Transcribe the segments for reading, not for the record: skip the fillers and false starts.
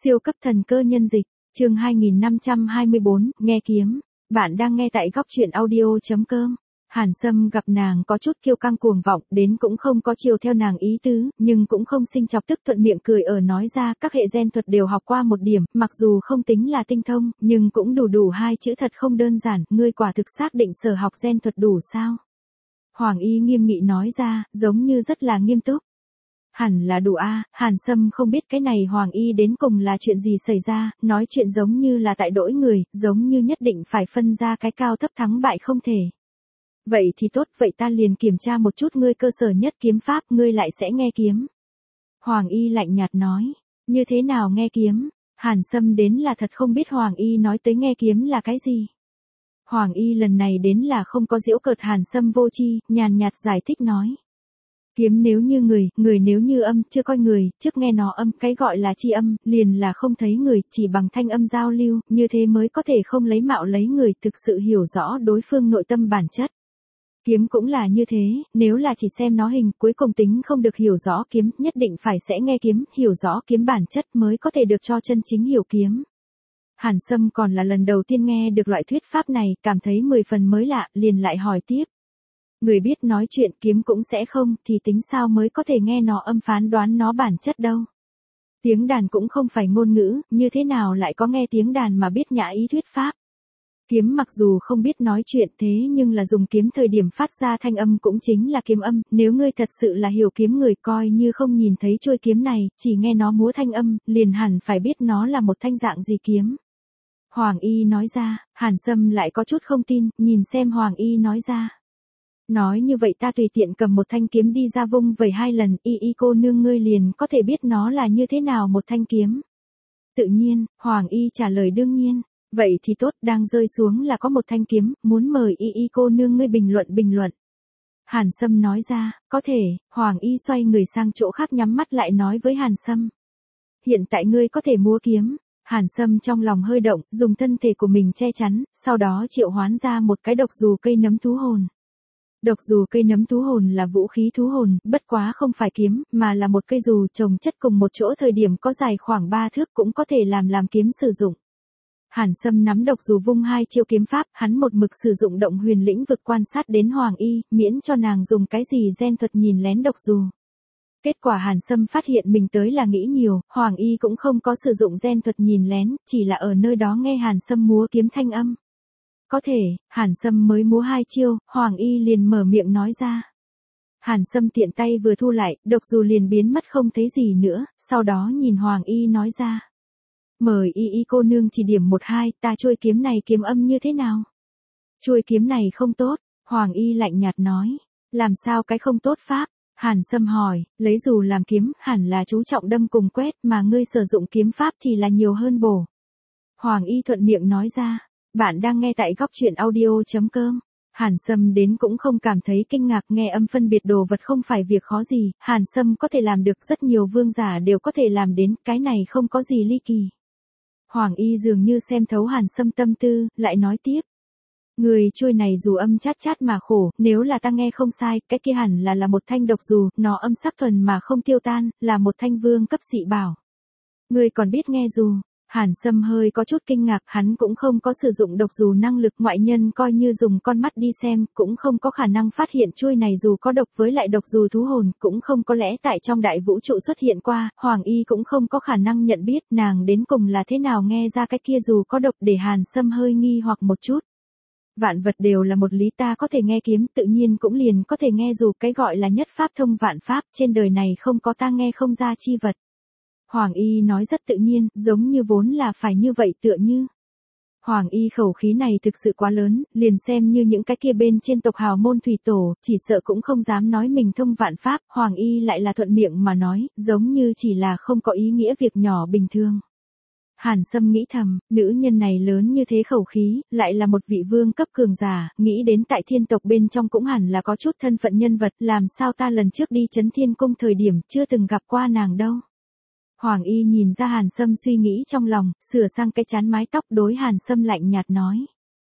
Siêu cấp thần cơ nhân dịch, chương 2524, nghe kiếm. Bạn đang nghe tại góc truyện audio.com. Hàn Sâm gặp nàng có chút kiêu căng cuồng vọng, đến cũng không có chiều theo nàng ý tứ, nhưng cũng không sinh chọc tức, thuận miệng cười ở nói ra, các hệ gen thuật đều học qua một điểm, mặc dù không tính là tinh thông, nhưng cũng đủ hai chữ thật không đơn giản, ngươi quả thực xác định sở học gen thuật đủ sao? Hoàng Y nghiêm nghị nói ra, giống như rất là nghiêm túc. Hẳn là đủ a. Hàn Sâm không biết cái này Hoàng Y đến cùng là chuyện gì xảy ra, nói chuyện giống như là tại đỗi người, giống như nhất định phải phân ra cái cao thấp thắng bại không thể. Vậy thì tốt, vậy ta liền kiểm tra một chút ngươi cơ sở nhất kiếm pháp, ngươi lại sẽ nghe kiếm. Hoàng Y lạnh nhạt nói, như thế nào nghe kiếm? Hàn Sâm đến là thật không biết Hoàng Y nói tới nghe kiếm là cái gì. Hoàng Y lần này đến là không có giễu cợt Hàn Sâm vô tri, nhàn nhạt giải thích nói. Kiếm nếu như người, người nếu như âm, chưa coi người, trước nghe nó âm, cái gọi là chi âm, liền là không thấy người, chỉ bằng thanh âm giao lưu, như thế mới có thể không lấy mạo lấy người, thực sự hiểu rõ đối phương nội tâm bản chất. Kiếm cũng là như thế, nếu là chỉ xem nó hình, cuối cùng tính không được hiểu rõ kiếm, nhất định phải sẽ nghe kiếm, hiểu rõ kiếm bản chất mới có thể được cho chân chính hiểu kiếm. Hàn Sâm còn là lần đầu tiên nghe được loại thuyết pháp này, cảm thấy 10 phần mới lạ, liền lại hỏi tiếp. Người biết nói chuyện kiếm cũng sẽ không, thì tính sao mới có thể nghe nó âm phán đoán nó bản chất đâu. Tiếng đàn cũng không phải ngôn ngữ, như thế nào lại có nghe tiếng đàn mà biết nhã ý thuyết pháp. Kiếm mặc dù không biết nói chuyện thế nhưng là dùng kiếm thời điểm phát ra thanh âm cũng chính là kiếm âm, nếu ngươi thật sự là hiểu kiếm người coi như không nhìn thấy chuôi kiếm này, chỉ nghe nó múa thanh âm, liền hẳn phải biết nó là một thanh dạng gì kiếm. Hoàng Y nói ra, Hàn Sâm lại có chút không tin, nhìn xem Hoàng Y nói ra. Nói như vậy ta tùy tiện cầm một thanh kiếm đi ra vung vẩy 2 lần, y cô nương ngươi liền có thể biết nó là như thế nào một thanh kiếm. Tự nhiên, Hoàng Y trả lời đương nhiên, vậy thì tốt, đang rơi xuống là có một thanh kiếm, muốn mời y cô nương ngươi bình luận. Hàn Sâm nói ra, có thể. Hoàng Y xoay người sang chỗ khác nhắm mắt lại nói với Hàn Sâm. Hiện tại ngươi có thể múa kiếm. Hàn Sâm trong lòng hơi động, dùng thân thể của mình che chắn, sau đó triệu hoán ra một cái độc dù cây nấm thú hồn. Độc dù cây nấm thú hồn là vũ khí thú hồn, bất quá không phải kiếm, mà là một cây dù chồng chất cùng một chỗ, thời điểm có dài khoảng 3 thước, cũng có thể làm kiếm sử dụng. Hàn Sâm nắm độc dù vung 2 chiêu kiếm pháp, hắn một mực sử dụng động huyền lĩnh vực quan sát đến Hoàng Y, miễn cho nàng dùng cái gì gen thuật nhìn lén độc dù. Kết quả Hàn Sâm phát hiện mình tới là nghĩ nhiều, Hoàng Y cũng không có sử dụng gen thuật nhìn lén, chỉ là ở nơi đó nghe Hàn Sâm múa kiếm thanh âm. Có thể. Hàn Sâm mới múa 2 chiêu, Hoàng Y liền mở miệng nói ra. Hàn Sâm tiện tay vừa thu lại, độc dù liền biến mất không thấy gì nữa, sau đó nhìn Hoàng Y nói ra. Mời y cô nương chỉ điểm 1-2, ta chuôi kiếm này kiếm âm như thế nào? Chuôi kiếm này không tốt, Hoàng Y lạnh nhạt nói. Làm sao cái không tốt pháp? Hàn Sâm hỏi, lấy dù làm kiếm, hẳn là chú trọng đâm cùng quét, mà ngươi sử dụng kiếm pháp thì là nhiều hơn bổ. Hoàng Y thuận miệng nói ra. Bạn đang nghe tại góc truyện audio.com. Hàn Sâm đến cũng không cảm thấy kinh ngạc, nghe âm phân biệt đồ vật không phải việc khó gì, Hàn Sâm có thể làm được, rất nhiều vương giả đều có thể làm đến, cái này không có gì ly kỳ. Hoàng Y dường như xem thấu Hàn Sâm tâm tư, lại nói tiếp. Người chuôi này dù âm chát chát mà khổ, nếu là ta nghe không sai, cái kia hẳn là một thanh độc dù, nó âm sắc thuần mà không tiêu tan, là một thanh vương cấp dị bảo. Người còn biết nghe dù. Hàn Sâm hơi có chút kinh ngạc, hắn cũng không có sử dụng độc dù năng lực, ngoại nhân coi như dùng con mắt đi xem, cũng không có khả năng phát hiện chuôi này dù có độc, với lại độc dù thú hồn, cũng không có lẽ tại trong đại vũ trụ xuất hiện qua, Hoàng Y cũng không có khả năng nhận biết nàng đến cùng là thế nào nghe ra cái kia dù có độc, để Hàn Sâm hơi nghi hoặc một chút. Vạn vật đều là một lý, ta có thể nghe kiếm, tự nhiên cũng liền có thể nghe dù, cái gọi là nhất pháp thông vạn pháp, trên đời này không có ta nghe không ra chi vật. Hoàng Y nói rất tự nhiên, giống như vốn là phải như vậy tựa như. Hoàng Y khẩu khí này thực sự quá lớn, liền xem như những cái kia bên trên tộc hào môn thủy tổ, chỉ sợ cũng không dám nói mình thông vạn pháp, Hoàng Y lại là thuận miệng mà nói, giống như chỉ là không có ý nghĩa việc nhỏ bình thường. Hàn Sâm nghĩ thầm, nữ nhân này lớn như thế khẩu khí, lại là một vị vương cấp cường giả, nghĩ đến tại thiên tộc bên trong cũng hẳn là có chút thân phận nhân vật, làm sao ta lần trước đi Chấn Thiên Cung thời điểm chưa từng gặp qua nàng đâu. Hoàng Y nhìn ra Hàn Sâm suy nghĩ trong lòng, sửa sang cái chán mái tóc, đối Hàn Sâm lạnh nhạt nói.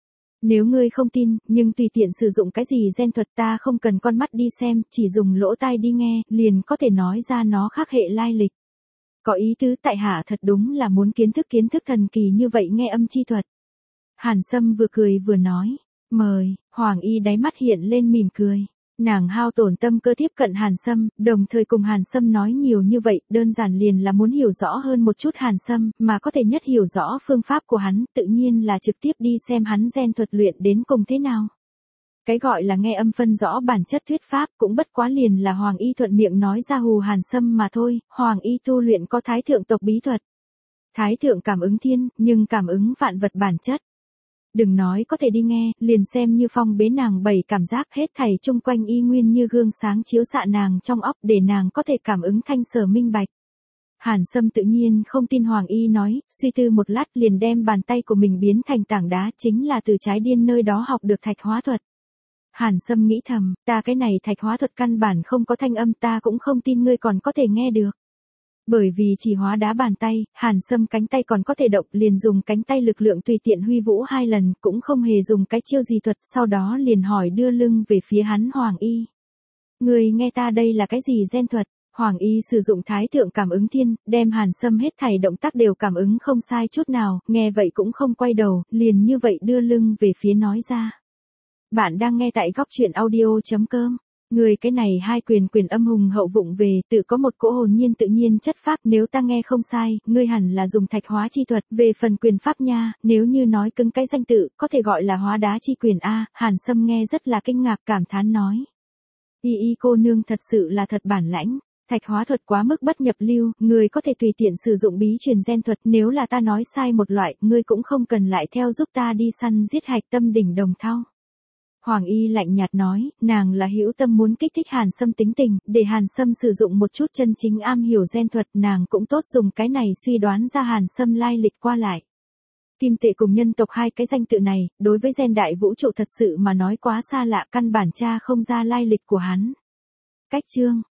Nếu ngươi không tin, nhưng tùy tiện sử dụng cái gì gen thuật, ta không cần con mắt đi xem, chỉ dùng lỗ tai đi nghe, liền có thể nói ra nó khác hệ lai lịch. Có ý tứ tại hạ thật đúng là muốn kiến thức thần kỳ như vậy nghe âm chi thuật. Hàn Sâm vừa cười vừa nói, mời, Hoàng Y đáy mắt hiện lên mỉm cười. Nàng hao tổn tâm cơ tiếp cận Hàn Sâm, đồng thời cùng Hàn Sâm nói nhiều như vậy, đơn giản liền là muốn hiểu rõ hơn một chút Hàn Sâm, mà có thể nhất hiểu rõ phương pháp của hắn, tự nhiên là trực tiếp đi xem hắn gen thuật luyện đến cùng thế nào. Cái gọi là nghe âm phân rõ bản chất thuyết pháp cũng bất quá liền là Hoàng Y thuận miệng nói ra hù Hàn Sâm mà thôi, Hoàng Y tu luyện có thái thượng tộc bí thuật. Thái thượng cảm ứng thiên, nhưng cảm ứng vạn vật bản chất. Đừng nói có thể đi nghe, liền xem như phong bế nàng bảy cảm giác hết thảy chung quanh y nguyên như gương sáng chiếu xạ nàng trong óc để nàng có thể cảm ứng thanh sở minh bạch. Hàn Sâm tự nhiên không tin Hoàng Y nói, suy tư một lát liền đem bàn tay của mình biến thành tảng đá chính là từ trái điên nơi đó học được thạch hóa thuật. Hàn Sâm nghĩ thầm, ta cái này thạch hóa thuật căn bản không có thanh âm ta cũng không tin ngươi còn có thể nghe được. Bởi vì chỉ hóa đá bàn tay, Hàn Sâm cánh tay còn có thể động liền dùng cánh tay lực lượng tùy tiện huy vũ 2 lần cũng không hề dùng cái chiêu gì thuật sau đó liền hỏi đưa lưng về phía hắn Hoàng Y. Người nghe ta đây là cái gì gen thuật? Hoàng Y sử dụng thái thượng cảm ứng thiên, đem Hàn Sâm hết thảy động tác đều cảm ứng không sai chút nào, nghe vậy cũng không quay đầu, liền như vậy đưa lưng về phía nói ra. Bạn đang nghe tại góc truyện audio.com. Người cái này hai quyền âm hùng hậu vụng về, tự có một cỗ hồn nhiên tự nhiên chất phác, nếu ta nghe không sai, ngươi hẳn là dùng thạch hóa chi thuật, về phần quyền pháp nha, nếu như nói cứng cái danh tự, có thể gọi là hóa đá chi quyền a. Hàn Sâm nghe rất là kinh ngạc cảm thán nói. Y cô nương thật sự là thật bản lãnh, thạch hóa thuật quá mức bất nhập lưu, người có thể tùy tiện sử dụng bí truyền gen thuật, nếu là ta nói sai một loại, ngươi cũng không cần lại theo giúp ta đi săn giết hạch tâm đỉnh đồng thau. Hoàng Y lạnh nhạt nói, nàng là hữu tâm muốn kích thích Hàn Sâm tính tình, để Hàn Sâm sử dụng một chút chân chính am hiểu gen thuật, nàng cũng tốt dùng cái này suy đoán ra Hàn Sâm lai lịch qua lại. Kim tệ cùng nhân tộc hai cái danh tự này, đối với gen đại vũ trụ thật sự mà nói quá xa lạ căn bản tra không ra lai lịch của hắn. Cách chương